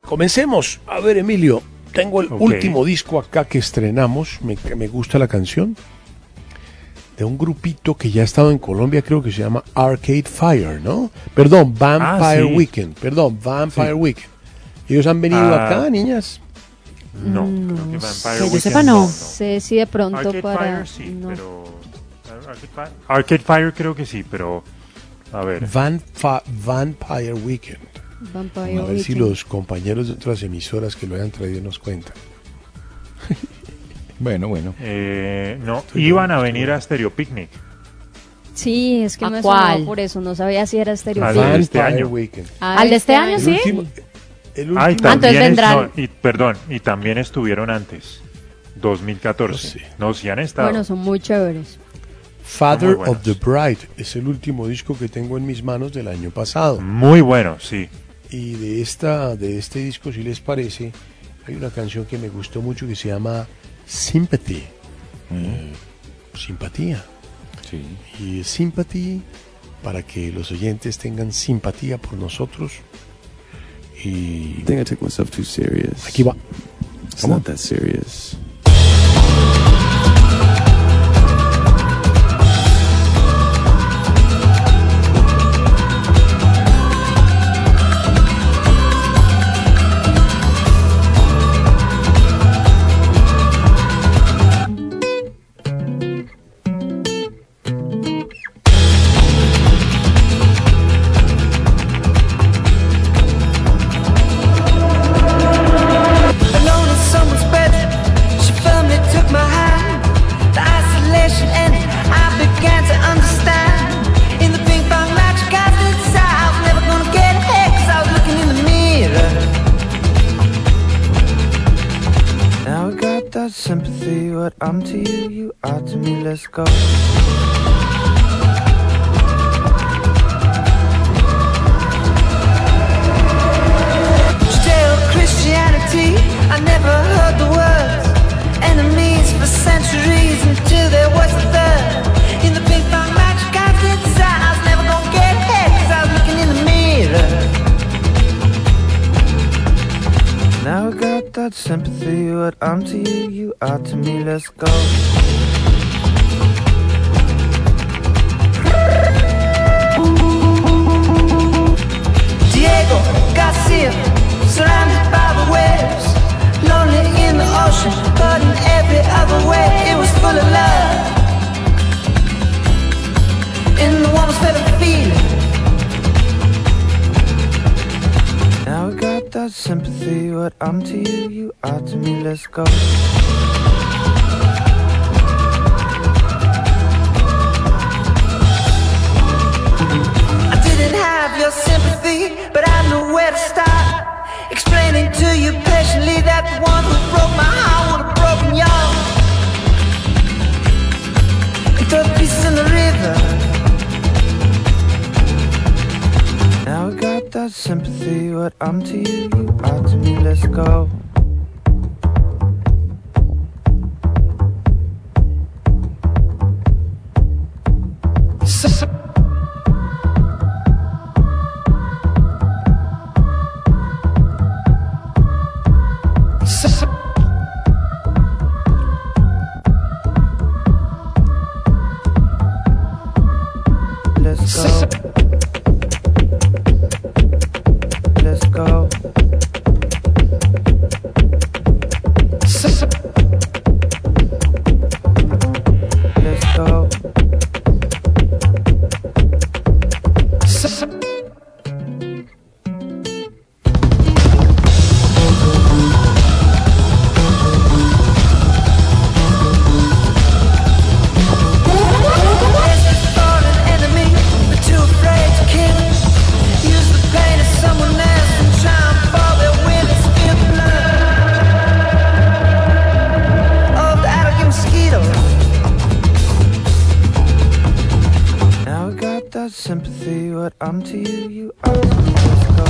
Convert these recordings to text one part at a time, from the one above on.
Comencemos. A ver, Emilio, tengo el último disco acá que estrenamos. Me gusta la canción. De un grupito que ya ha estado en Colombia, creo que se llama Arcade Fire, ¿no? Perdón, Vampire Weekend. Weekend. ¿Ellos han venido acá, niñas? No, creo que Vampire Weekend yo sepa, no. Sé si de pronto Arcade para... Fire sí, no. pero... Arcade Fire creo que sí, pero... A ver. Vampire Weekend. Vampire A ver si Weekend. los compañeros de otras emisoras que lo hayan traído nos cuentan. Bueno. No, iban a venir a Stereo Picnic. Sí, es que ¿A me cuál? sonaba por eso, no sabía si era Stereo Al Picnic. de este Vampire año. Weekend. ¿Al de este año, El sí? último- el último- Ah, y entonces también vendrán. y también estuvieron antes, 2014. Sí. No, sí han estado. Bueno, son muy chéveres. Father Muy of the buenos. Bride es el último disco que tengo en mis manos del año pasado. Muy bueno, sí. Y de este disco, si les parece, hay una canción que me gustó mucho que se llama Sympathy. Simpatía. Sí. Y Sympathy, para que los oyentes tengan simpatía por nosotros. Y I think I take myself too serious. aquí va. It's not that serious. Alone in someone's bed, she firmly took my hand. The isolation ended, I began to understand. In the ping pong match, cast inside, I was never gonna get ahead, 'cause I was looking in the mirror. Now I got that sympathy, what I'm to you, you are to me, let's go. Christianity, I never heard the words. Enemies for centuries until there was a third. In the ping pong match, cast inside, I was never gonna get ahead, 'cause I was looking in the mirror. Now I got that sympathy, what I'm to you, you are to me, let's go. Diego Garcia, surrounded by the waves, lonely in the ocean, but in every other way it was full of love. In the warmest feather feeling. Now I got that sympathy, what I'm to you, you are to me, let's go. I didn't have your sympathy, but I knew where to start. Explaining to you patiently that the one who broke my heart would have broken yours. And throw the pieces in the river. Now I got that sympathy, what I'm to you, you are to me, let's go. Let's go. Let's go. Let's go. Sympathy, what I'm to you, you are to me, let's go.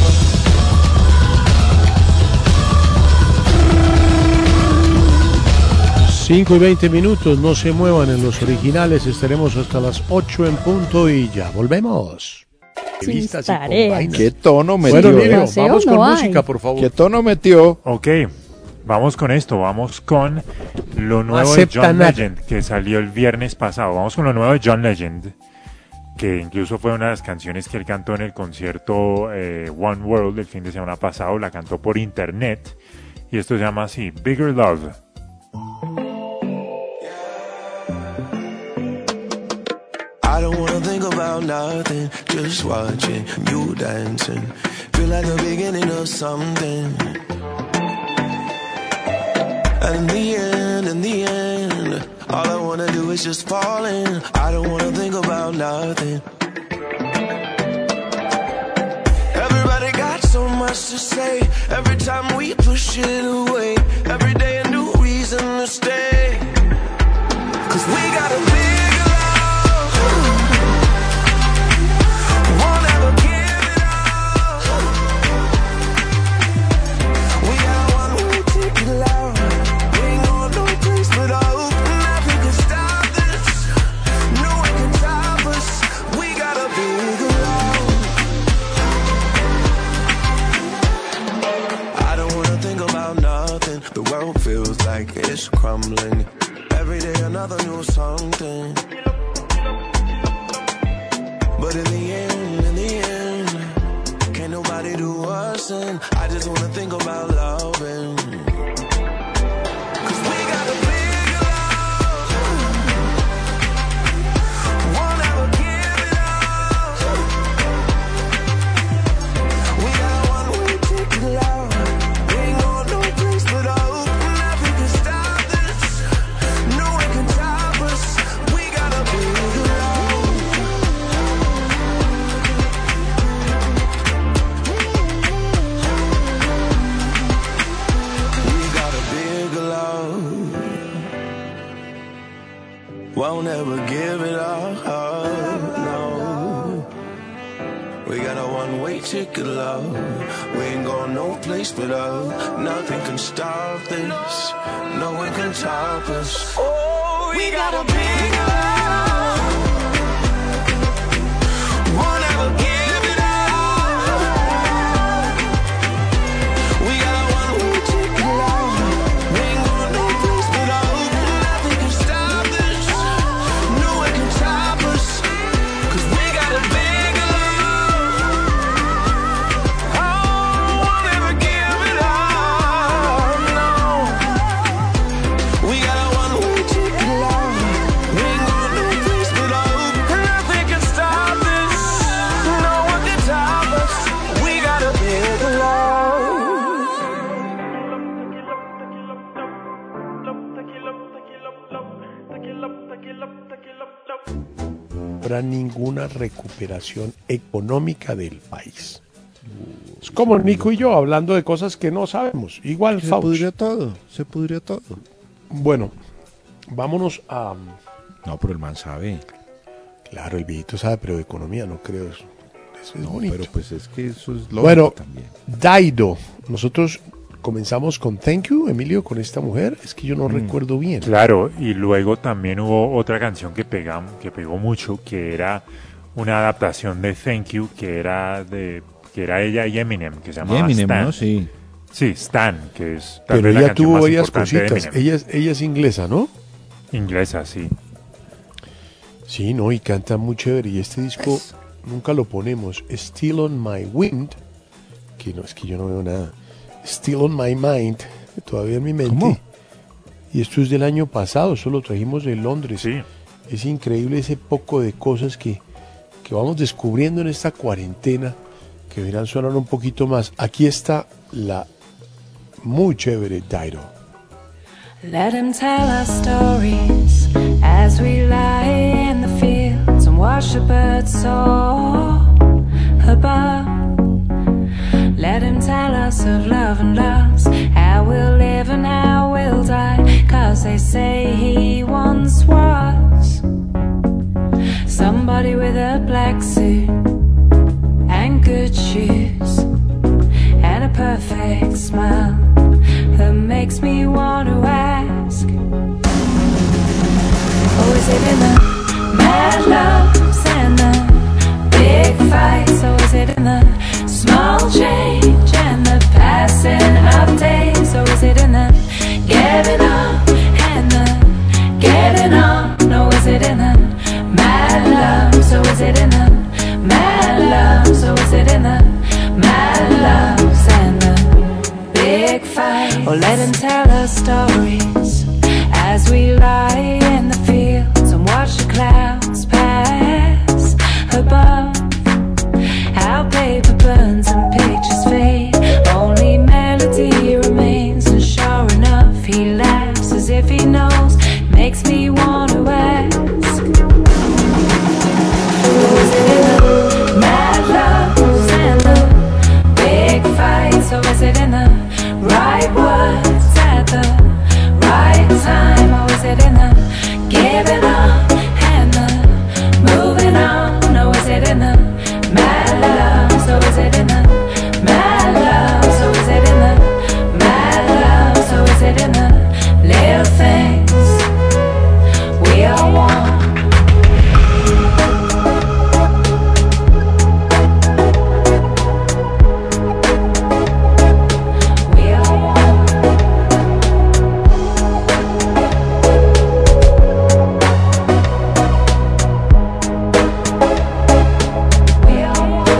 5:20, no se muevan en los originales, estaremos hasta las 8 en punto y ya volvemos. entrevistas y con tareas. vainas. ¿Qué tono metió? Bueno, Emilio, Paseo vamos no con hay. música, por favor. ¿Qué tono metió? Ok, vamos con esto, vamos con lo nuevo acepta de John nada. Legend, que salió el viernes pasado. Vamos con lo nuevo de John Legend, que incluso fue una de las canciones que él cantó en el concierto One World el fin de semana pasado, la cantó por internet, y esto se llama así, Bigger Love. I don't wanna think about nothing, just watching you dancing. Feel like the beginning of something. And in the end, all I wanna do is just fall in. I don't wanna think about nothing. Everybody got so much to say. Every time we push it away. Every day a new reason to stay. 'Cause we got a big love. Won't ever give it up. We got one way ticket love. We ain't going no place but up. Nothing can stop this. No one can stop us. We got a big love. I don't wanna think about nothing. The world feels like it's crumbling. Every day another new something. But in the end, can't nobody do us in. I just wanna think about loving. 'Cause we got a big love. Won't ever give it up. We got one way ticket love. We ain't going no place but up. Nothing can stop this. No one can stop us. We got a big love. We got a big love. Won't ever give it up. No. We got a one-way ticket, love. We ain't going no place but up. Nothing can stop this. No one can top us. Oh, we got a big love. Won't ever give it up. We got a one-way ticket, love. We ain't going no place but up. Nothing can stop this. No one can top us. 'Cause we got a big love. Oh, won't ever give it up. No. We got a one-way ticket, love. We ain't going no place but up. Nothing can stop this. No one can top us. We got a big love. Habrá ninguna recuperación económica del país. Es como Nico y yo hablando de cosas que no sabemos. Igual, Se Fauci. pudrió todo, se pudrió todo. Bueno, vámonos a... No, pero el man sabe. Claro, el viejito sabe, pero de economía no creo eso. Eso es No, bonito. pero pues es que eso es lógico Bueno, también. Daido. Nosotros comenzamos con Thank You, Emilio, con esta mujer. Es que yo no recuerdo bien. Claro, y luego también hubo otra canción que pegó mucho, que era una adaptación de Thank You, que era ella y Eminem, que se llamaba Eminem, Stan. ¿no? Sí. Sí, Stan, que es tal Pero vez la ella canción tuvo más varias importante de cositas. Eminem. Ella es inglesa, ¿no? Inglesa, sí. Sí, no, y canta muy chévere. Y este disco nunca lo ponemos. Still on My Wind, que no es que yo no veo nada. Still on My Mind, todavía en mi mente. ¿Cómo? Y esto es del año pasado, eso lo trajimos de Londres. Sí. Es increíble ese poco de cosas que vamos descubriendo en esta cuarentena, que verán sonar un poquito más. Aquí está la muy chévere Daido. Let him tell our stories as we lie in the fields and watch the birds soar above. Let him tell us of love and loss, how we'll live and how we'll die, 'cause they say he once was somebody with a black suit and good shoes and a perfect smile that makes me want to ask, oh, is it in the mad loves and the big fights, or big fight, or let him tell us stories as we lie in the fields and watch the clouds pass above. How paper burns and pictures fade, only melody remains, and sure enough he laughs as if he knows, makes me want to ask, was it in the mad loves and the big fights, or was it in the right words at the right time, or was it in the giving up and the moving on, or was it in the mad loves, or was it in the mad loves, or was it in the mad loves, or was it in the little things we all want? We all want. We all want.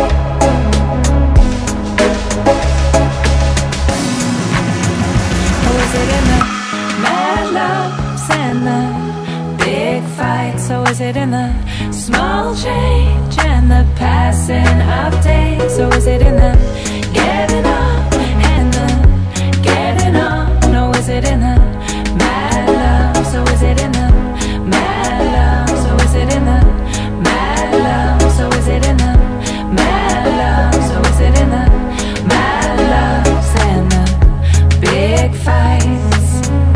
Or was it in the mad loves and the big fights? Or was it in the small change and the passing of days? Or was it in the getting up and the getting on? Or was it in the mad loves? Or was it in the mad loves? Or was it in the mad loves? Or was it in the mad loves? Or was it in the mad loves and the big fights?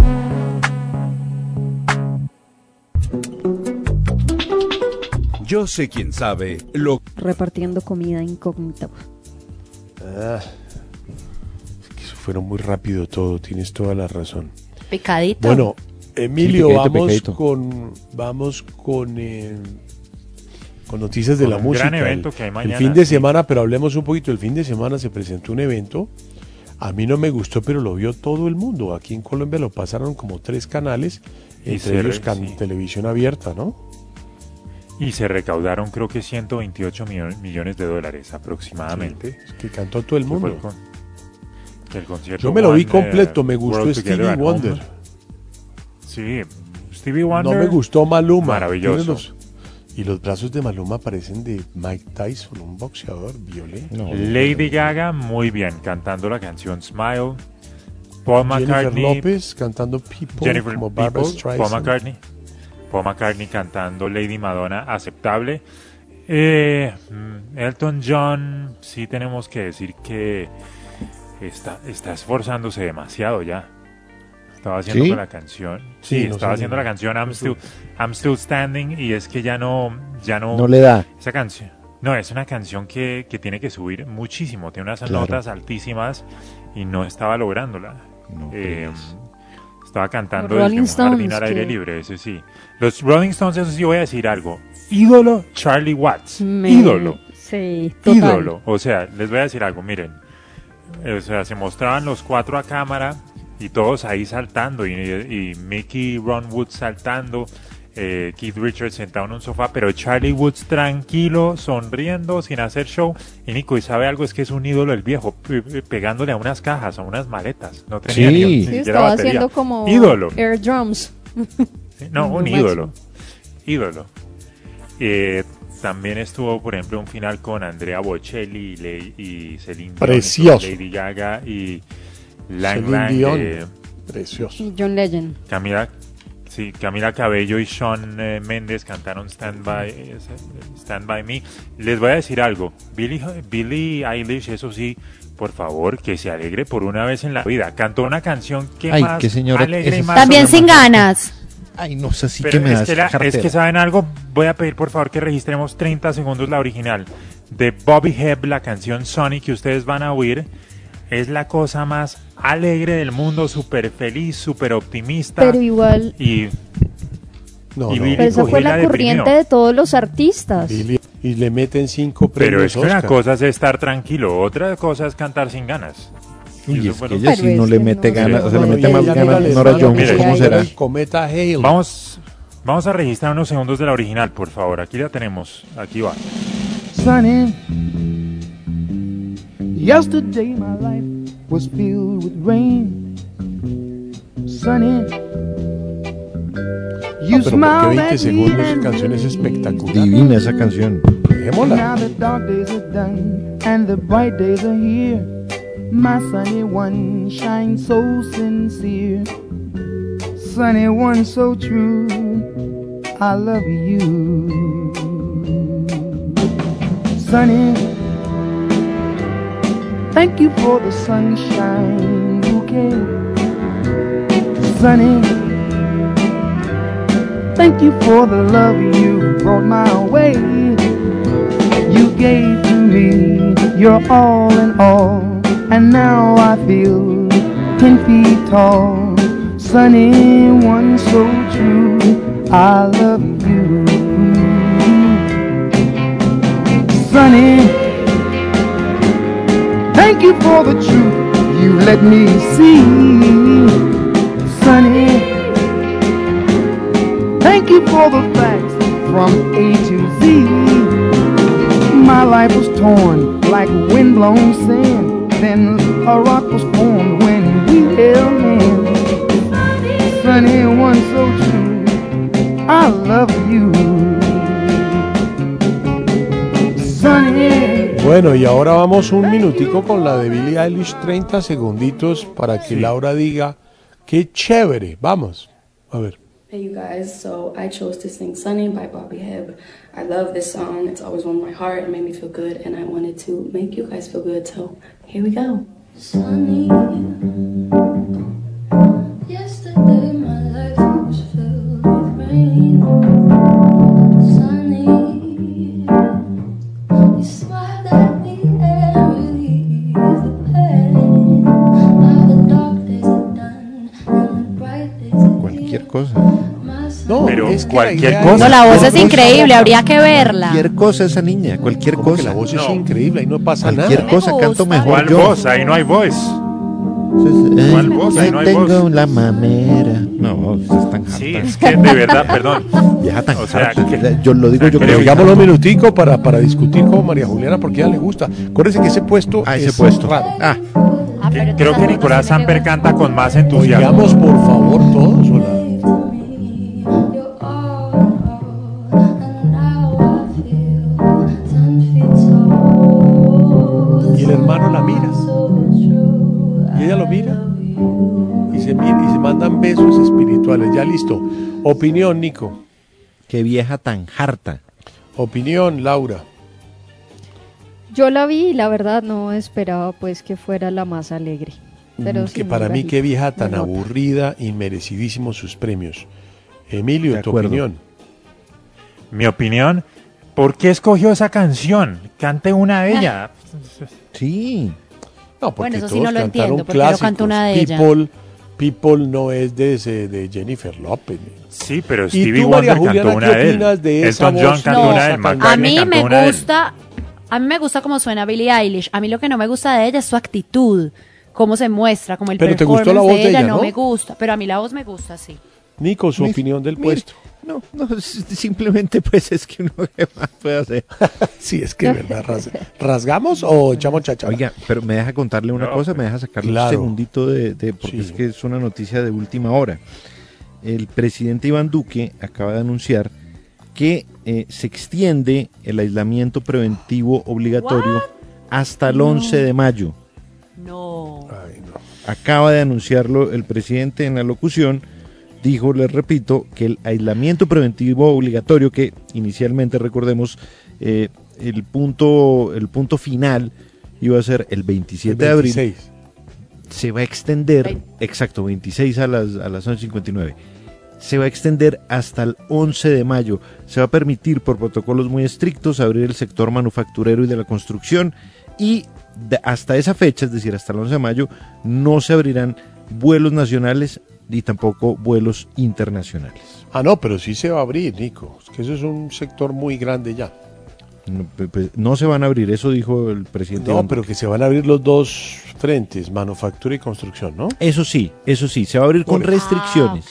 Yo sé quién sabe lo Repartiendo comida incógnita. Es que eso fueron muy rápido todo, tienes toda la razón. Picadito. Bueno, Emilio, Sí, picadito, vamos picadito. con noticias de Con la un música. gran evento que hay mañana, el fin de sí. semana, pero hablemos un poquito. El fin de semana se presentó un evento. A mí no me gustó, pero lo vio todo el mundo. Aquí en Colombia lo pasaron como 3 canales, Y entre ellos sí. televisión abierta, ¿no? Y se recaudaron creo que 128 millones de dólares aproximadamente. Es que cantó todo el Que fue mundo. que el concierto Yo me lo vi One, completo, me gustó World Together Stevie at Wonder. Home. Sí, Stevie Wonder. No me gustó Maluma. Maravilloso. Tiene y los brazos de Maluma parecen de Mike Tyson, un boxeador violento. No, Lady Gaga, muy bien, cantando la canción Smile. Paul Jennifer McCartney, López cantando People Jennifer como Barbara People, Streisand. Paul McCartney cantando Lady Madonna, aceptable. Elton John, sí tenemos que decir que está esforzándose demasiado ya. Estaba haciendo ¿Sí? con la canción. Sí, Sí, no estaba sé, haciendo la canción I'm Still Standing, y es que ya no no le da. esa canción. No, es una canción que tiene que subir muchísimo, tiene unas Claro. notas altísimas y no estaba lográndola. No, Pues. Estaba cantando Los desde Rolling un jardín Stones, al aire que- libre, ese sí. Los Rolling Stones, eso sí voy a decir algo. Ídolo Charlie Watts. Ídolo. Sí, total. Ídolo. O sea, les voy a decir algo, miren. O sea, se mostraban los 4 a cámara y todos ahí saltando. Y Mickey Ron Woods saltando. Keith Richards sentado en un sofá. Pero Charlie Woods tranquilo, sonriendo, sin hacer show. Y Nico, ¿y sabe algo? Es que es un ídolo el viejo, pegándole a unas cajas, a unas maletas. No tenía Sí. ni Sí, siquiera estaba batería. haciendo como Ídolo. air drums. No, un Lo ídolo. máximo. Ídolo. También estuvo, por ejemplo, un final con Andrea Bocelli y Celine Dion, Precioso. Lady Gaga y Lang Celine Lang, Dion. Precioso. John Legend. Camila Cabello y Shawn Mendes cantaron Stand By Me. Les voy a decir algo. Billie Eilish, eso sí, por favor, que se alegre por una vez en la vida. Cantó una canción que Ay, más qué señora, alegre y esa- más También sin ganas. Ay, no sé si Pero que me es das que, es cartera. que saben algo, voy a pedir por favor que registremos 30 segundos la original de Bobby Hebb, la canción Sonny que ustedes van a oír. Es la cosa más alegre del mundo, súper feliz, súper optimista. Pero igual, Y No, Y no. Billie pero esa cogió fue y la la corriente deprimió. de todos los artistas. Billie- y le meten 5 premios pero es que una Oscar. cosa es estar tranquilo, otra cosa es cantar sin ganas. Uy, Eso es fue que lo- ella Pero sí es no le que mete no, ganas, sí, o sea, le no, mete y más ella ganas mira, Nora les Jones, manda ¿cómo que será? El cometa Hale. Vamos a registrar unos segundos de la original, por favor. Aquí la tenemos, aquí va. Sunny. Yesterday my life was filled with rain. Sunny, you Pero porque smiled 20 at me segundos de and canción es espectacular. Divina esa canción. Dejémosla. now the dark days are done and the bright days are here. My sunny one shines so sincere. Sunny one so true, I love you. Sunny, thank you for the sunshine bouquet. Sunny, thank you for the love you brought my way. You gave to me your all in all, and now I feel 10 feet tall. Sunny one so true, I love you. Sunny, thank you for the truth you let me see. Sunny, thank you for the facts from A to Z. My life was torn like windblown sand. Then a rock was formed when we held hands. Sunny one so true, I love you. Sunny. Bueno, y ahora vamos un minutico con la de Billie Eilish, 30 segunditos para que Laura diga qué chévere. Vamos, a ver. Hey you guys, so I chose to sing Sunny by Bobby Hebb. I love this song, it's always warmed my heart, it made me feel good, and I wanted to make you guys feel good, so here we go. Sunny, yesterday my life was filled with rain. Sunny, you smiled at me and relieved the pain. Now the dark days are done and the bright days are Cualquier cosa. No, Pero es que cualquier la idea cosa. No, la voz es increíble, habría que verla. Cualquier cosa esa niña, cualquier Como que cosa. la voz es No. increíble, ahí no pasa Cualquier nada. cosa, Me canto gusta. mejor ¿Cuál yo. voz? Ahí no hay voz. ¿Cuál voz? Ahí no hay tengo voz. la mamera. No, es tan Sí, harta. es que de verdad, perdón. Vieja tan O sea, harta. que- Yo lo digo yo Pero creo. Digámoslo un minutico para discutir con María Juliana porque a ella le gusta. Acuérdense que ese puesto Ah, ese es puesto. raro. Ah, Ah, pero Creo que entonces Nicolás tiene que Samper gustar. canta con más entusiasmo. Oigamos por favor todos. Hola. You're all and now I feel 10 feet tall. Y el hermano la mira. So true, Y ella lo mira. Y se mandan besos espirituales. Ya listo. Opinión, Nico. qué vieja tan harta. Opinión, Laura. Yo la vi y la verdad no esperaba pues que fuera la más alegre. Pero sí, Que muy para mí bajita, qué vieja tan me nota. aburrida, inmerecidísimos sus premios. Emilio, De tu acuerdo. opinión. Mi opinión, ¿por qué escogió esa canción? Cante una de ellas. Sí. No, porque Bueno, eso sí todos no lo cantaron entiendo, ¿por qué no clásicos. canta una de ellas? People no es de Jennifer López. Sí, pero ¿Y Stevie tú, María Wonder Juliana, cantó una qué de él. opinas de esa Elton John voz? cantó No, una de él. a A McCartney mí cantó me una de él. gusta, a mí me gusta cómo suena Billie Eilish. A mí lo que no me gusta de ella es su actitud, cómo se muestra, como el Pero te performance gustó la voz de ella, no ¿no? me gusta, pero a mí la voz me gusta, sí. Nico, su Mire, opinión del mire. puesto. No, simplemente pues es que uno qué más puede hacer. Sí, es que es verdad. ¿Rasgamos o echamos chacha? Oiga, pero me deja contarle una No, cosa, me deja sacarle claro. un segundito porque Sí. es que es una noticia de última hora. El presidente Iván Duque acaba de anunciar que se extiende el aislamiento preventivo obligatorio hasta el 11 de mayo. No. Ay, no. Acaba de anunciarlo el presidente en la locución. Dijo, les repito, que el aislamiento preventivo obligatorio, que inicialmente, recordemos, el punto final iba a ser el 27 de abril, 26. se va a extender, exacto, 26 a las 11:59, se va a extender hasta el 11 de mayo. Se va a permitir por protocolos muy estrictos abrir el sector manufacturero y de la construcción y hasta esa fecha, es decir, hasta el 11 de mayo, no se abrirán vuelos nacionales y tampoco vuelos internacionales. Ah, no, pero sí se va a abrir, Nico. Es que eso es un sector muy grande ya. No se van a abrir, eso dijo el presidente. No, Iván pero Duque. que se van a abrir los dos frentes, manufactura y construcción, ¿no? Eso sí, se va a abrir con Por eso. restricciones.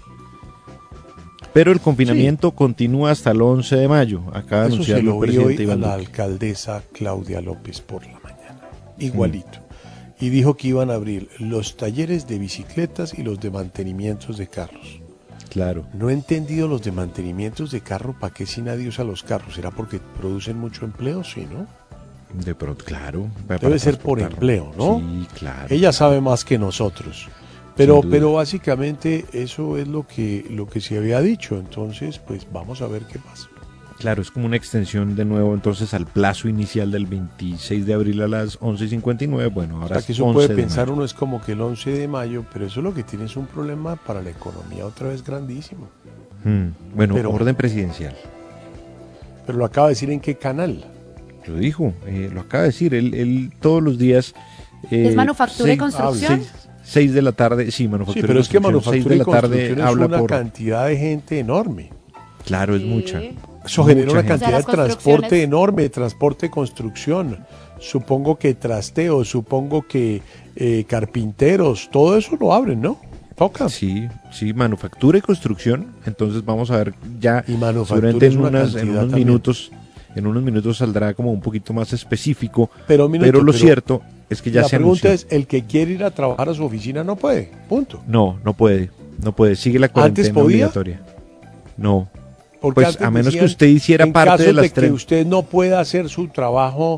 Pero el confinamiento continúa hasta el 11 de mayo. Acaba de Eso se anunciarlo lo el vi presidente hoy a Iván la Duque. alcaldesa Claudia López por la mañana. Igualito. y dijo que iban a abrir los talleres de bicicletas y los de mantenimientos de carros. Claro. No he entendido los de mantenimientos de carro, ¿para qué si nadie usa los carros? ¿Será porque producen mucho empleo? Sí, ¿no? De pronto, claro. Debe ser por empleo, ¿no? Sí, claro. Ella sabe más que nosotros. Pero básicamente eso es lo que se había dicho. Entonces, pues vamos a ver qué pasa. Claro, es como una extensión de nuevo entonces al plazo inicial del 26 de abril a las 11:59. Bueno, ahora que eso puede pensar uno es como que el 11 de mayo, pero eso lo que tiene es un problema para la economía otra vez grandísimo. Bueno, orden presidencial. Pero lo acaba de decir en qué canal. Lo dijo, lo acaba de decir. Él todos los días. ¿Es manufactura y construcción? 6 de la tarde, sí, manufactura. Sí, pero es que manufactura y construcción es habla una cantidad de gente enorme. Claro, es mucha. Eso genera una gente. cantidad de transporte enorme, transporte de construcción, supongo que trasteo, supongo que carpinteros, todo eso lo abren, ¿no? Toca. Sí, manufactura y construcción, entonces vamos a ver ya, y manufactura seguramente en unos minutos saldrá como un poquito más específico, pero lo cierto es que ya se anunció. La pregunta es, el que quiere ir a trabajar a su oficina no puede, punto. No puede, sigue la cuarentena obligatoria. No. Porque pues a menos que usted hiciera parte de las que usted no pueda hacer su trabajo,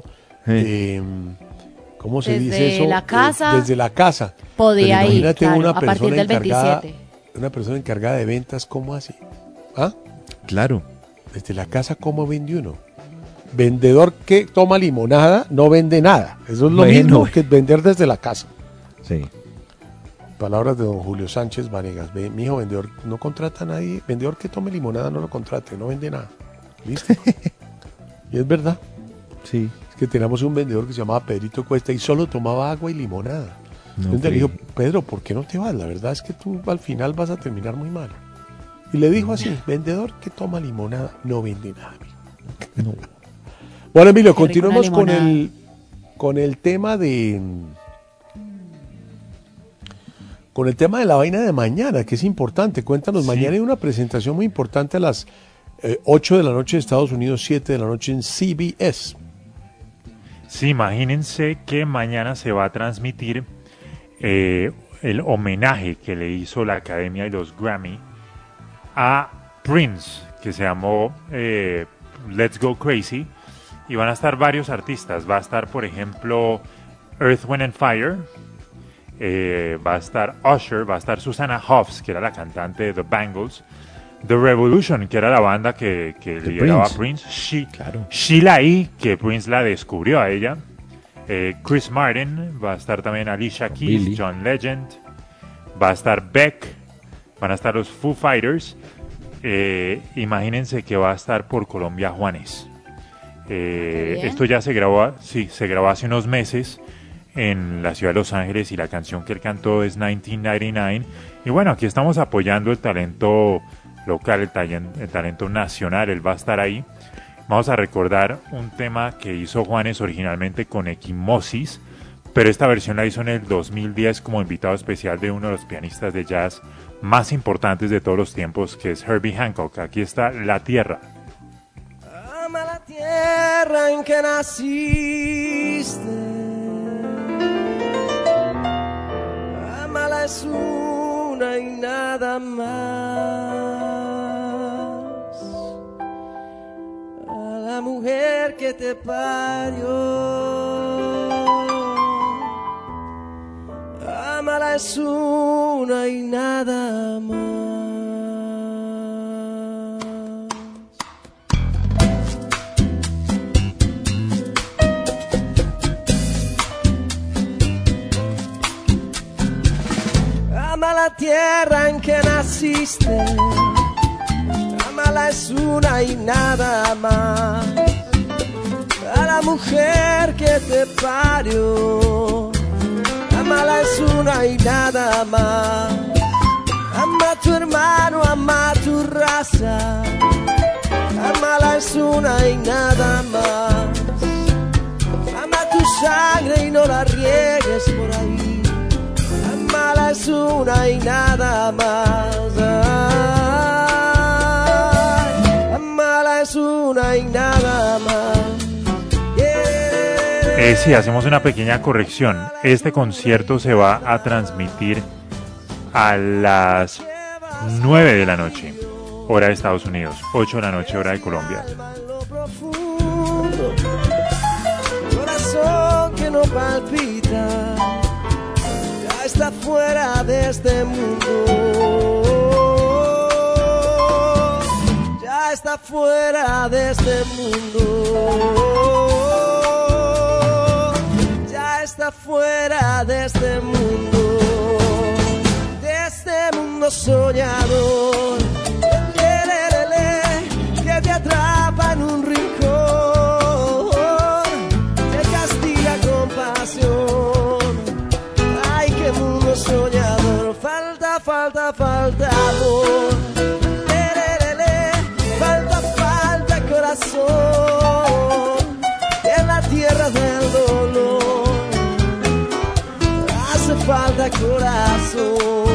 ¿cómo se dice eso? Desde la casa. Desde la casa. Podía ir, claro, una a partir del 27. Una persona encargada de ventas, ¿cómo así? ¿Ah? Claro. Desde la casa, ¿cómo vende uno? Vendedor que toma limonada no vende nada. Eso es lo mismo que vender desde la casa. Sí. Palabras de don Julio Sánchez Vanegas. Mi hijo vendedor no contrata a nadie. Vendedor que tome limonada no lo contrate, no vende nada. ¿Listo? Y es verdad. Sí. Es que teníamos un vendedor que se llamaba Pedrito Cuesta y solo tomaba agua y limonada. Entonces le dijo, Pedro, ¿por qué no te vas? La verdad es que tú al final vas a terminar muy mal. Y le dijo así, vendedor que toma limonada no vende nada. No. Bueno, Emilio, continuemos con el tema de... Con el tema de la vaina de mañana, que es importante. Cuéntanos, mañana hay una presentación muy importante a las 8 de la noche en Estados Unidos, 7 de la noche en CBS. Sí, imagínense que mañana se va a transmitir el homenaje que le hizo la Academia y los Grammy a Prince, que se llamó Let's Go Crazy, y van a estar varios artistas. Va a estar, por ejemplo, Earth, Wind and Fire, va a estar Usher, va a estar Susanna Hoffs, que era la cantante de The Bangles, The Revolution, que era la banda que lideraba Prince, Sheila E., que Prince la descubrió a ella, Chris Martin, va a estar también Alicia Keys, John Legend, va a estar Beck, van a estar los Foo Fighters, imagínense que va a estar por Colombia Juanes. Esto ya se grabó hace unos meses en la ciudad de Los Ángeles, y la canción que él cantó es 1999. Y bueno, aquí estamos apoyando el talento local, el talento nacional. Él va a estar ahí. Vamos a recordar un tema que hizo Juanes originalmente con Equimosis, pero esta versión la hizo en el 2010 como invitado especial de uno de los pianistas de jazz más importantes de todos los tiempos, que es Herbie Hancock. Aquí está La Tierra. Ama la tierra en que naciste, amala es una y nada más. A la mujer que te parió, amala es una y nada más. Ama la tierra en que naciste, amala es una y nada más. A la mujer que te parió, amala es una y nada más. Ama a tu hermano, ama a tu raza, amala es una y nada más. Ama tu sangre y no la riegues por ahí, amala es una y nada más. Amala es una y nada más. Sí, hacemos una pequeña corrección. Este concierto se va a transmitir a las 9 de la noche, hora de Estados Unidos, 8 de la noche, hora de Colombia. Corazón que no palpita, ya está fuera de este mundo. Ya está fuera de este mundo. Ya está fuera de este mundo. De este mundo soñador. Que te atrapa en un rincón, te castiga con pasión. Ay, qué mundo soñador. Falta, falta, falta amor. Falta, falta corazón. En la tierra del dolor hace falta corazón.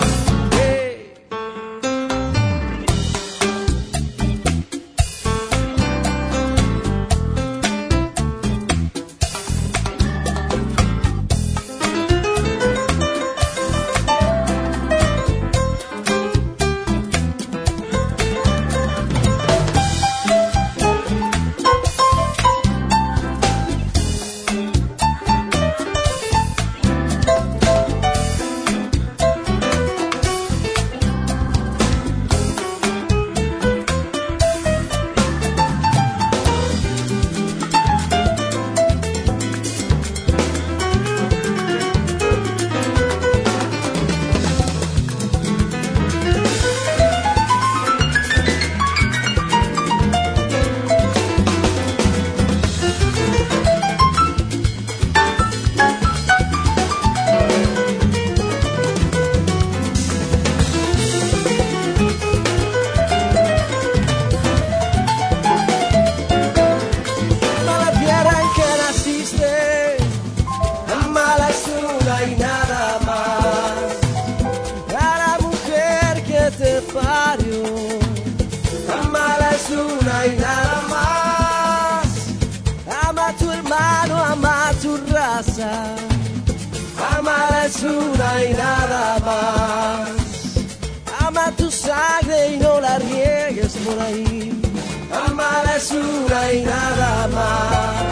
Ama es una y nada más. Ama tu sangre y no la riegues por ahí. Ama es una y nada más.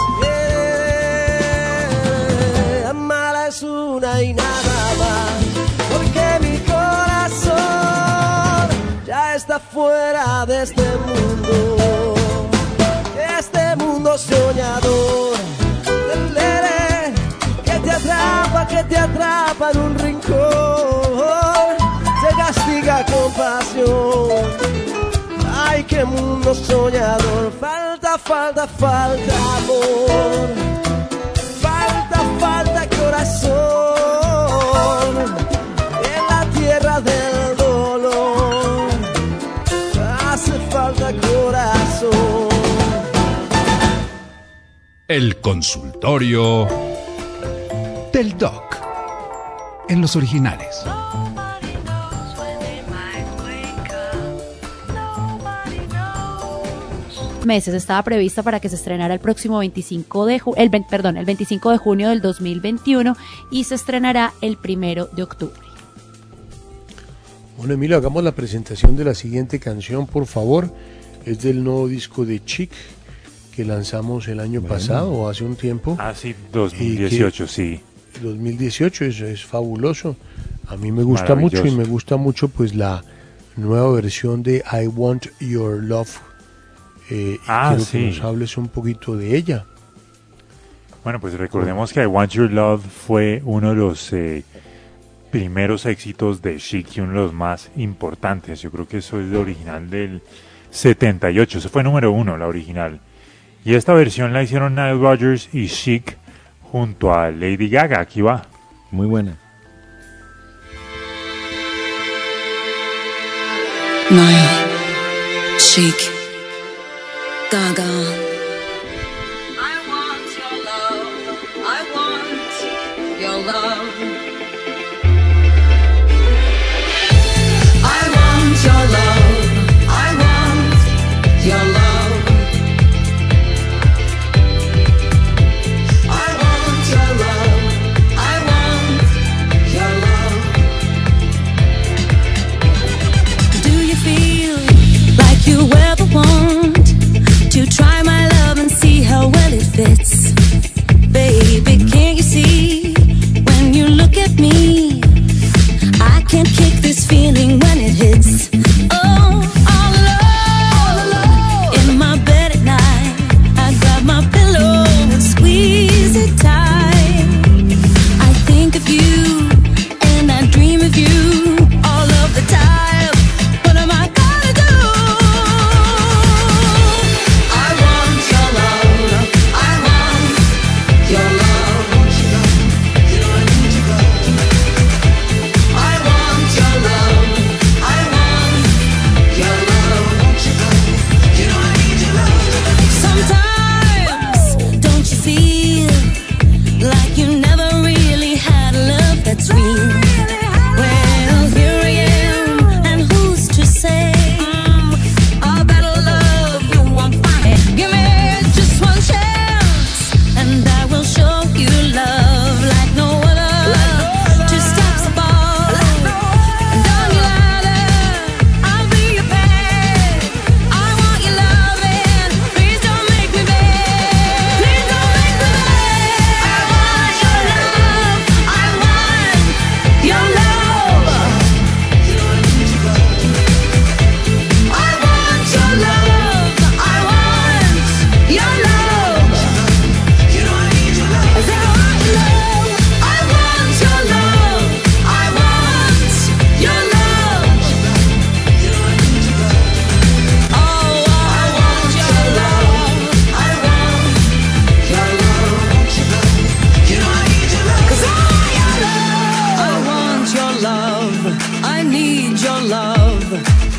Ama es una y nada más. Porque mi corazón ya está fuera de este mundo. De este mundo soñador. Que te atrapa en un rincón, te castiga con pasión. Ay, qué mundo soñador. Falta, falta, falta amor. Falta, falta corazón. En la tierra del dolor hace falta corazón. El consultorio del Doc en los originales. Meses estaba prevista para que se estrenara el próximo 25 de el 25 de junio del 2021 y se estrenará el 1 de octubre. Bueno, Emilio, hagamos la presentación de la siguiente canción, por favor. Es del nuevo disco de Chic que lanzamos el año pasado o hace un tiempo. Ah, sí, 2018, sí. 2018 es fabuloso. A mí me gusta mucho y me gusta mucho pues la nueva versión de I Want Your Love. Quiero que nos hables un poquito de ella. Bueno, pues recordemos que I Want Your Love fue uno de los primeros éxitos de Chic y uno de los más importantes. Yo creo que eso es de original del 78. Eso fue número 1, la original. Y esta versión la hicieron Nile Rodgers y Chic junto a Lady Gaga. Aquí va. Muy buena. Nile, Chic, Gaga. I want your love. I want your love. I want your love. I want your love. sweet. Well, here I am, and who's to say a better love you won't find? Give me just one chance, and I will show you love like no other. Two steps above, and don't you ladder, I'll be your bed. I want your loving, please don't make me beg. Please don't make me beg. I want your love, I want your love. I want your love, I want your love. I said I want your love, I want your love, I want your love. Oh, I want your love, I want your love. 'Cause I want your love, I need your love.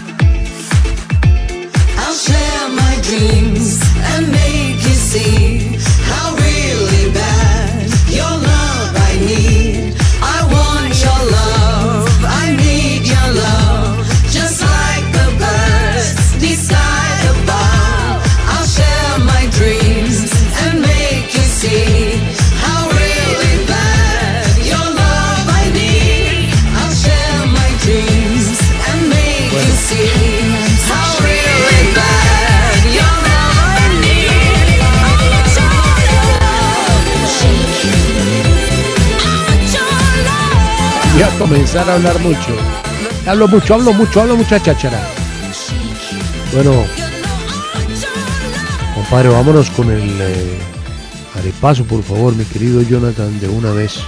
I'll share my dreams and make you see how really bad your love I need. I want your love, I need your love. Just like the birds decide above, I'll share my dreams and make you see how really bad your love I need. I'll share my dreams and make you see how really bad your love I need. I want your love. I want your love. Voy a comenzar a hablar mucho. Hablo mucha cháchara. Bueno, compadre, vámonos con el arepaso, por favor, mi querido Jonathan, de una vez.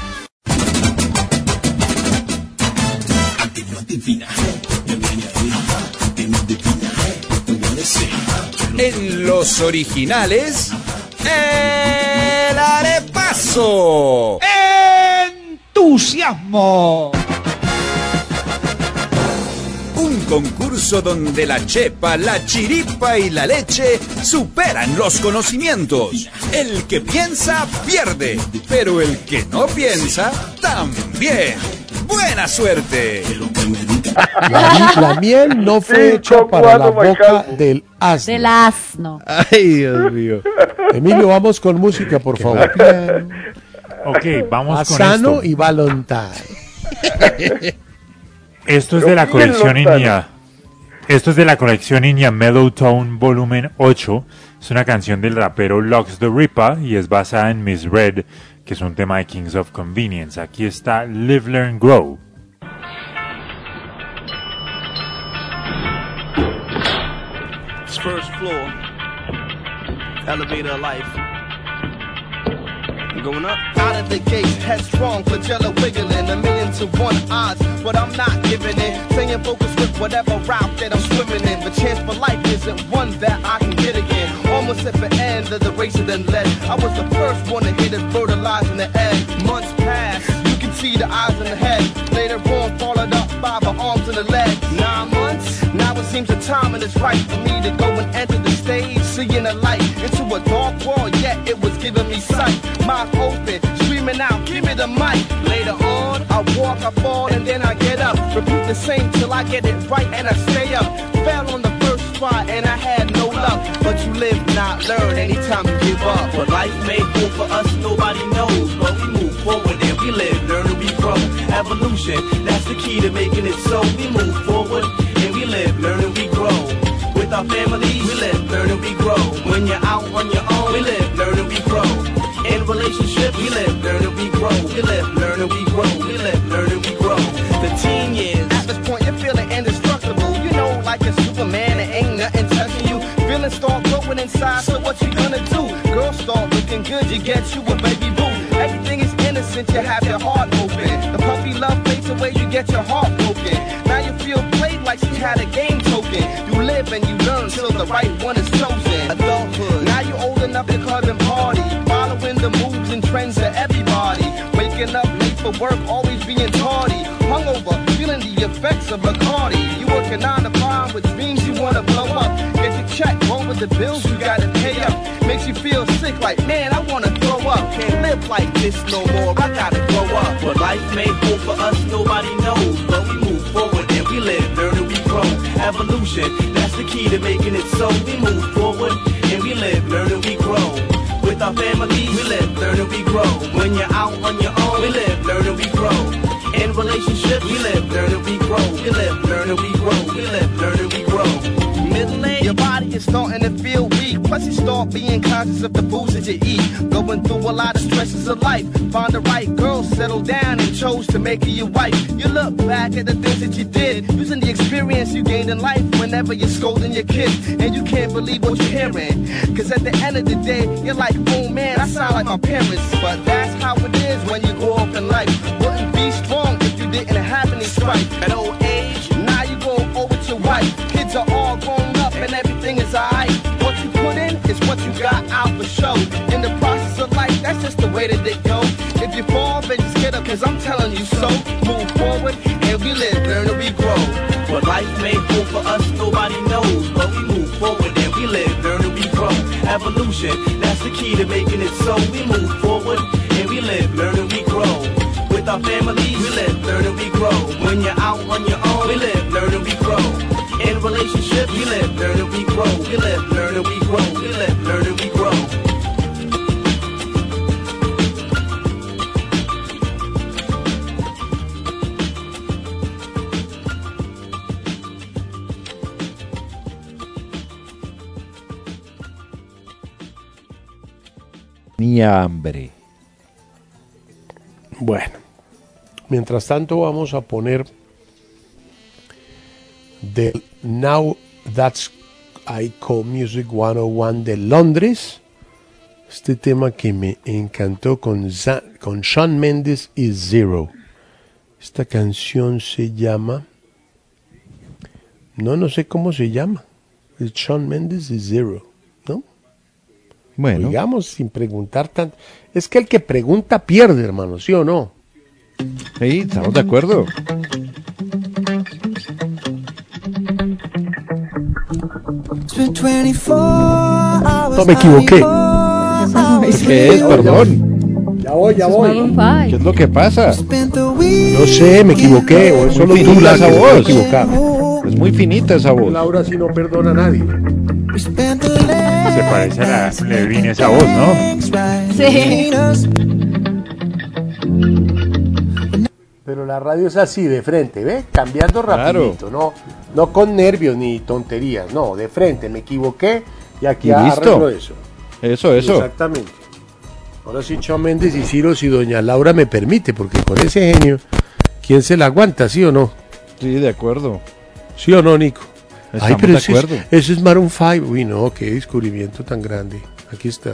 En los originales, el arepaso. ¡Entusiasmo! Un concurso donde la chepa, la chiripa y la leche superan los conocimientos. El que piensa, pierde, pero el que no piensa, también. ¡Buena suerte! La miel no fue hecha para la boca del asno. Del asno. Ay, Dios mío. Emilio, vamos con música, por favor. Ok, vamos con Asano esto. y voluntario. Esto es de la colección Iña. Esto es de la colección Iña Mellow Tone Volumen 8. Es una canción del rapero Lux the Ripper y es basada en Miss Red, que es un tema de Kings of Convenience. Aquí está Live, Learn, Grow. First floor, elevator of life. Going up. Out of the gate, headstrong, flagella wiggling, 1,000,000 to 1 odds, but I'm not giving in. Staying focused with whatever route that I'm swimming in. The chance for life isn't one that I can get again. Almost at the end of the race and then led. I was the first one to hit it, fertilizing the egg. Months passed, you can see the eyes in the head. Later on, followed up by the arms and the legs. 9 months, now it seems the timing is right for me to go and enter the stage, seeing the light into a dark world, yet it was giving me sight. Mouth open, screaming out, give me the mic. Later on, I walk, I fall, and then I get up. Repeat the same till I get it right and I stay up. Fell on the first try and I had no luck. But you live, not learn, anytime you give up. What life may hold for us, nobody knows. But we move forward and we live, learn and we grow. Evolution, that's the key to making it so. We move forward and we live, learn and we grow. With our families, we live, learn and we grow. When you're out on your own, we live, learn and we grow. In relationships, we live, learn and we grow. We live, learn and we grow. We live, learn and we grow. The teen years. At this point, you're feeling indestructible. You know, like a Superman, it ain't nothing touching you. Feelings start growing inside, so what you gonna do? Girls start looking good, you get you a baby boo. Everything is innocent, you have your heart open. The puppy love fades away, you get your heart broken. Now you feel played like she had a game token. You live and you learn till the right one is chosen. Adulthood. Now you old enough to club and party, following the moves and trends of everybody. Waking up late for work, always being tardy. Hungover, feeling the effects of Bacardi. You working 9 to 5 with dreams you wanna blow up. Get your check, wrong with the bills you gotta pay up. Makes you feel sick like, man, I wanna throw up. Can't live like this no more, I gotta grow up. What life may hold for nobody knows. But we move forward and we live, learn and we grow. Evolution, that's the key to making it so. We move forward and we live, learn and we grow. With our family, we live, learn and we grow. When you're out on your own, we live, learn and we grow. In relationships, we live, learn and we grow. We live, learn and we grow. We live, learn and we grow. Middle age, your body is starting to feel weak. Plus you start being conscious of the foods that you eat. Going through a lot of stresses of life. Find the right girl, settle down and chose to make her your wife. You look back at the things that you did, using the experience you gained in life whenever you're scolding your kids. And you can't believe what you're hearing. Cause at the end of the day, you're like, oh man, I sound like my parents. But that's how it is when you grow up in life. Wouldn't be strong if you didn't have any strife. At old age, now you go over to your wife. Kids are all grown up and everything is alright. What you put in is what you got out for show. In the process of life, that's just the way that they go. If you fall, then just get up, cause I'm telling you so. Move forward and we live, learn and we grow. What life may hold for us, nobody knows. But we move forward and we live, learn and we grow. Evolution, that's the key to making it so. We move forward and we live, learn and we grow. With our families, we live, learn and we grow. When you're out on your own, we live, learn and we grow. In relationships, we live, learn and we grow. We live, learn and we grow. We live, learn and we grow. Ni hambre. Bueno, mientras tanto vamos a poner del Now That's I Call Music 101 de Londres, este tema que me encantó con Shawn Mendes y Zero. Esta canción se llama, no sé cómo se llama, es Shawn Mendes y Zero, ¿no? Bueno. Digamos sin preguntar tanto. Es que el que pregunta pierde, hermano, ¿sí o no? Sí, estamos de acuerdo. No, me equivoqué. ¿Qué es? Perdón. Ya voy. ¿Qué es lo que pasa? No sé, me equivoqué. O es solo tú la esa voz. Es muy finita esa voz. Laura sí no perdona a nadie. Se parece a la Levin esa voz, ¿no? Sí. Pero la radio es así, de frente, ¿ve? Cambiando rapidito, no con nervios ni tonterías, no, de frente, me equivoqué y aquí arreglo eso. Eso. Exactamente. Ahora sí, Shawn Mendes y Ciro, si doña Laura me permite, porque con ese genio, ¿quién se la aguanta, sí o no? Sí, de acuerdo. ¿Sí o no, Nico? Estamos pero de acuerdo. Eso es Maroon 5. Uy, no, qué descubrimiento tan grande. Aquí está.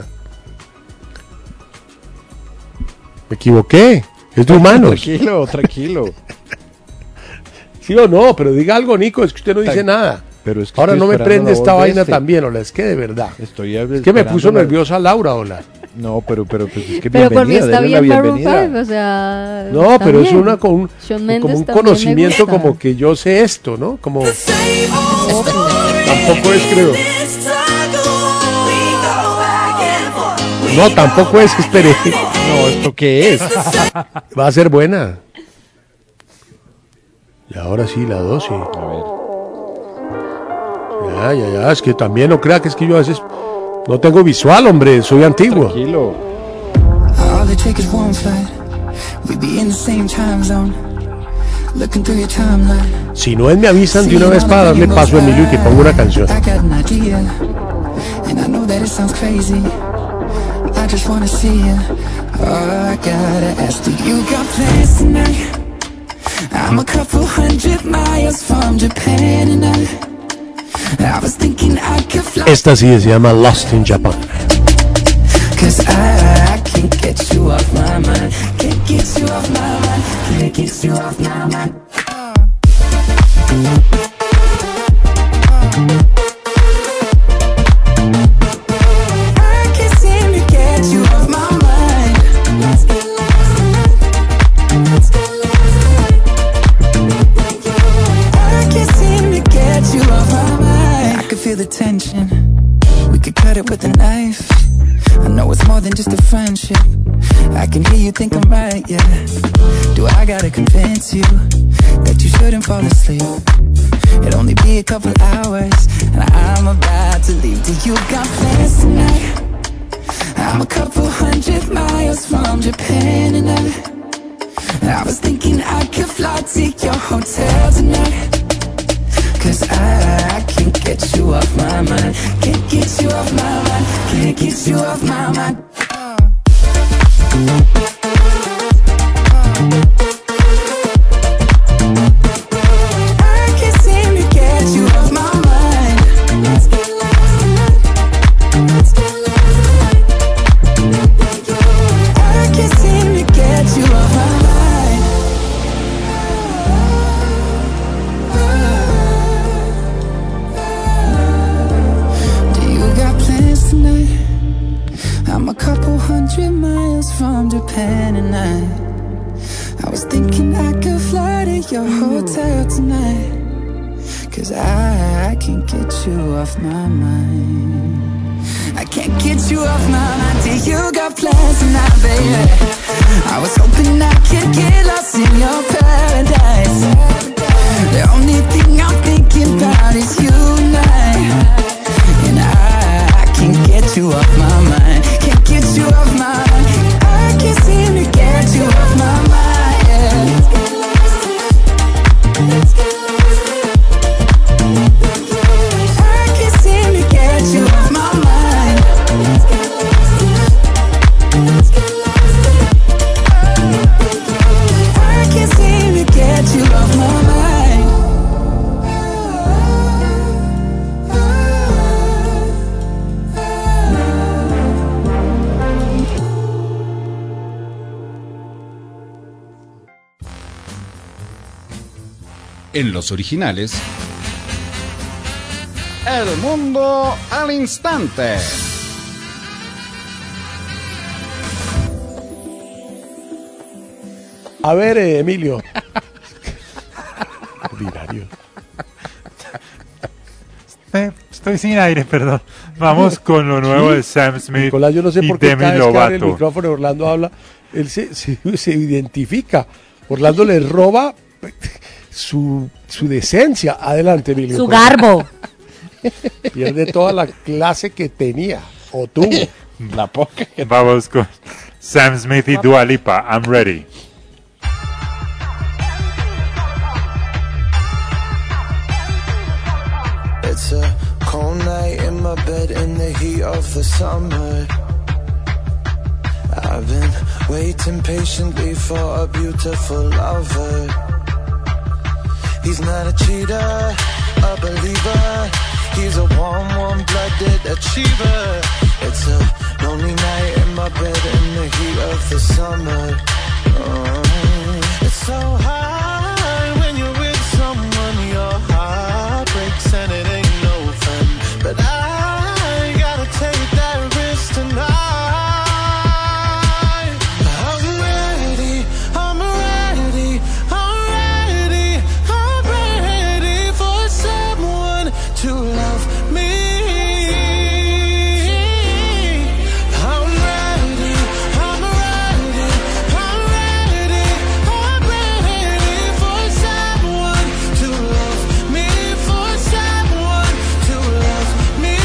Me equivoqué. Es de humanos. Tranquilo. ¿Sí o no? Pero diga algo, Nico, es que usted no dice nada. Pero es que ahora no me prende esta vaina este. también, hola, es que de verdad. Es que me puso nerviosa Laura, hola. No, pero pues es que pero porque está bien Maroon 5, bienvenida. o sea. No, pero es una como un también conocimiento como que yo sé esto, ¿no? Como tampoco es, creo. No, tampoco es, espere. No, ¿esto qué es? Va a ser buena. Y ahora sí, la 2, sí. A ver. Ya, es que también no crea que es que yo a veces no tengo visual, hombre, soy antiguo. Tranquilo. All it takes is one flight. We'd be in the same time zone. Looking through your timeline. Si no es, me avisan de una vez para darle paso a Emilio y que ponga una canción. I got an idea, and I know that it sounds crazy. I just wanna see you. Oh, I gotta ask, do you got plans tonight? I'm a couple 100 miles from Japan and I was thinking I could fly. Esta sí se llama Lost in Japan. Cause I can't get you off my mind. Can't get you off my mind. Can't get you off my mind. I can't seem to get you off my mind. Let's get lost tonight. Let's get lost tonight. I can't seem to get you off my mind. I could feel the tension. We could cut it with a knife. I know it's more than just a friendship. I can hear you think I'm right, yeah. Do I gotta convince you that you shouldn't fall asleep? It'll only be a couple hours and I'm about to leave. Do you got plans tonight? I'm a couple 100 miles from Japan and I was thinking I could fly to your hotel tonight. Cause I can't get you off my mind. Can't get you off my mind. Can't get you off my mind. I can't seem to get you off my mind. Let's get lost tonight. Let's get lost tonight. I can't seem to get you off my mind. Tonight, I'm a couple 100 miles from Japan and I was thinking I could fly to your hotel tonight. Cause I can't get you off my mind. I can't get you off my mind till you got plans tonight, baby. I was hoping I could get lost in your paradise. The only thing I'm thinking about is you and I. And I can't get you off my mind. Can't get you off my mind. I can't seem to get you off my mind, yeah. Let's get lost tonight. Let's get lost tonight. I can't seem to get you off my mind. Let's get lost tonight. Let's get lost tonight. I can't seem to get you off my mind. En los originales, El mundo al instante. A ver, Emilio. Ordinario. Estoy sin aire, perdón. Vamos con lo nuevo de Sam Smith. Nicolás, yo no sé y por qué Demi cada vez que abre el Lovato. micrófono Orlando habla, él se identifica. Orlando le roba su decencia. Adelante, Emilio. Su garbo. Pierde toda la clase que tenía o tuvo. La poca que Vamos con Sam Smith y Dua Lipa. I'm ready. It's a cold night in my bed in the heat of the summer. I've been waiting patiently for a beautiful lover. He's not a cheater, a believer. He's a warm, warm-blooded achiever. It's a lonely night in my bed in the heat of the summer. Oh, it's so hard when you're with someone. Your heart breaks and it ain't no fun. But I gotta take that risk tonight. I'm ready, I'm ready, I'm ready, I'm ready for someone to love me. I'm ready, I'm ready, I'm ready, I'm ready for someone to love me, for someone to love me.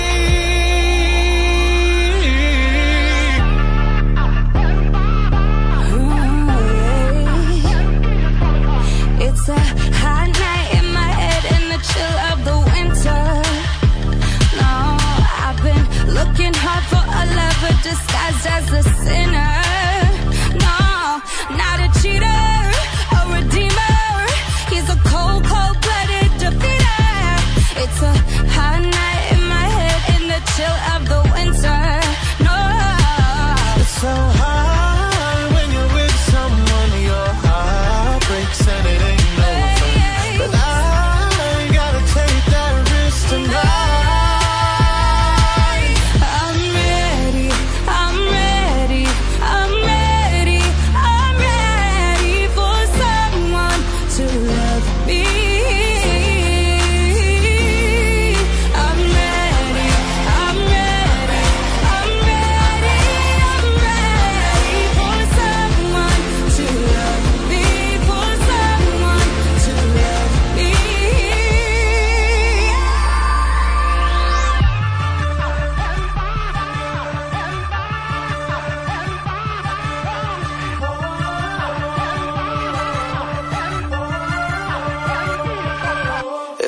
It's a hot night in my head in the chill of the winter. No, I've been looking hard for a lover disguised as a sinner. No, not a cheater, a redeemer. He's a cold, cold-blooded defeater. It's a hot night in my head in the chill of the winter. No, It's so hard when you're with someone. Your heart breaks and it ain't no fun. But I gotta take that risk tonight. I'm ready, I'm ready,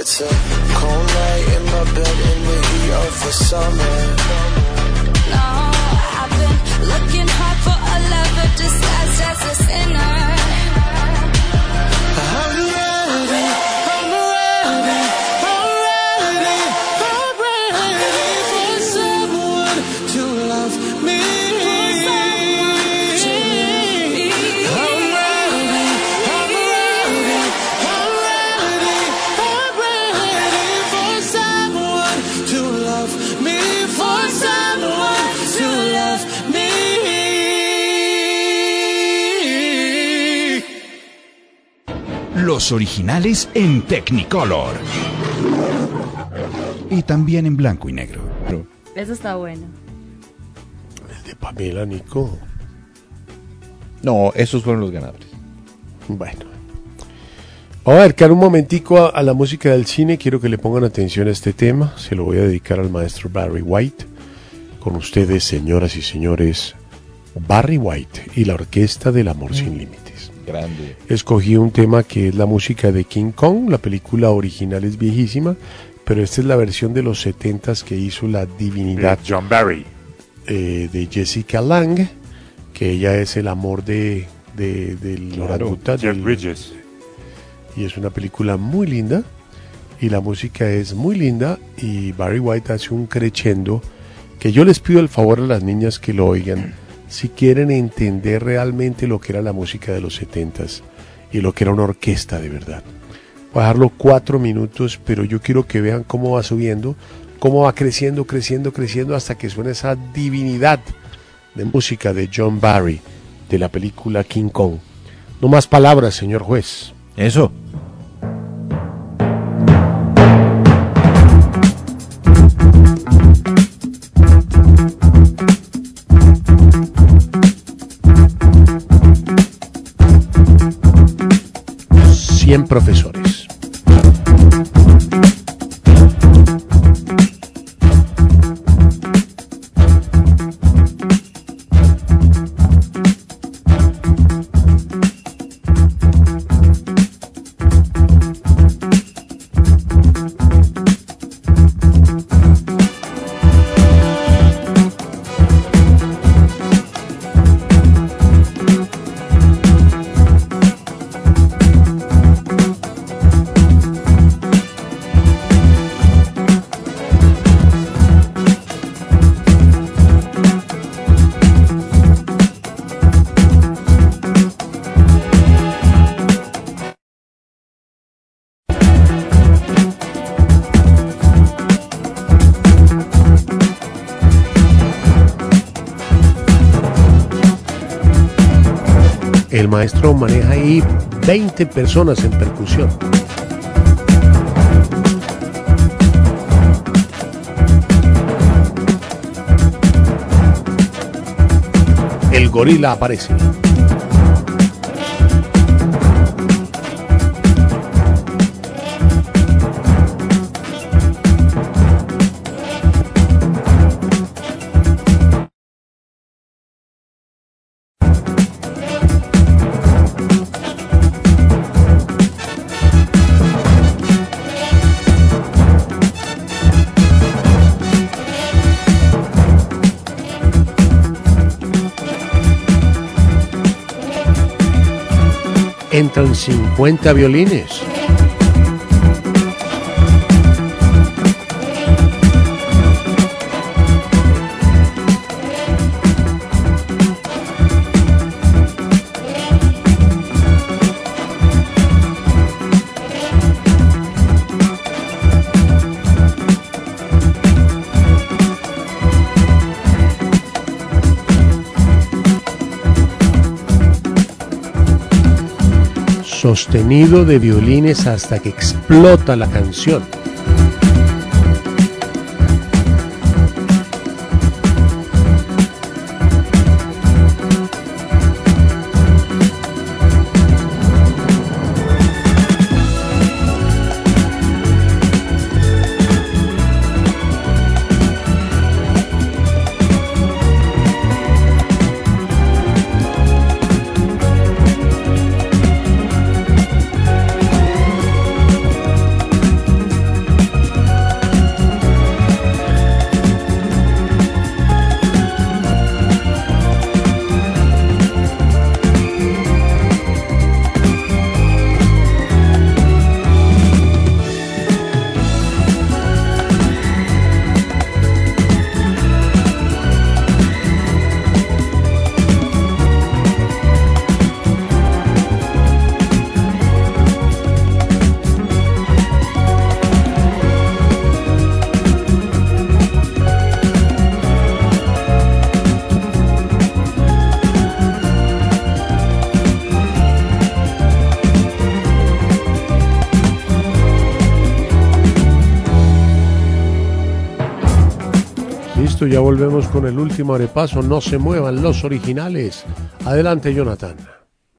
It's a cold night in my bed in the heat of the summer. No, I've been looking hard for a lover disguised as a sinner. I'm ready, I'm ready, I'm ready, I'm ready for someone to love me. I'm ready, I'm ready, I'm ready, I'm ready for someone to love me, for someone to love me. Los originales en Technicolor. Y también en blanco y negro. Eso está bueno. El de Pamela, Nico. No, esos fueron los ganadores. Bueno. Vamos a acercar un momentico a la música del cine. Quiero que le pongan atención a este tema. Se lo voy a dedicar al maestro Barry White. Con ustedes, señoras y señores, Barry White y la Orquesta del Amor Sin Límites. Grande. Escogí un tema que es la música de King Kong. La película original es viejísima, pero esta es la versión de los 70s que hizo la divinidad John Barry. De Jessica Lange, que ella es el amor del orangutan, Jeff Bridges. y es una película muy linda y la música es muy linda y Barry White hace un crescendo que yo les pido el favor a las niñas que lo oigan si quieren entender realmente lo que era la música de los 70s y lo que era una orquesta de verdad. Voy a dejarlo 4 minutos, pero yo quiero que vean cómo va subiendo, cómo va creciendo, creciendo, creciendo hasta que suena esa divinidad de música de John Barry de la película King Kong. No más palabras, señor juez. Eso. Profesores. El maestro maneja ahí 20 personas en percusión. El gorila aparece. Entran 50 violines. Sostenido de violines hasta que explota la canción. Listo, ya volvemos con el último repaso. No se muevan los originales. Adelante, Jonathan.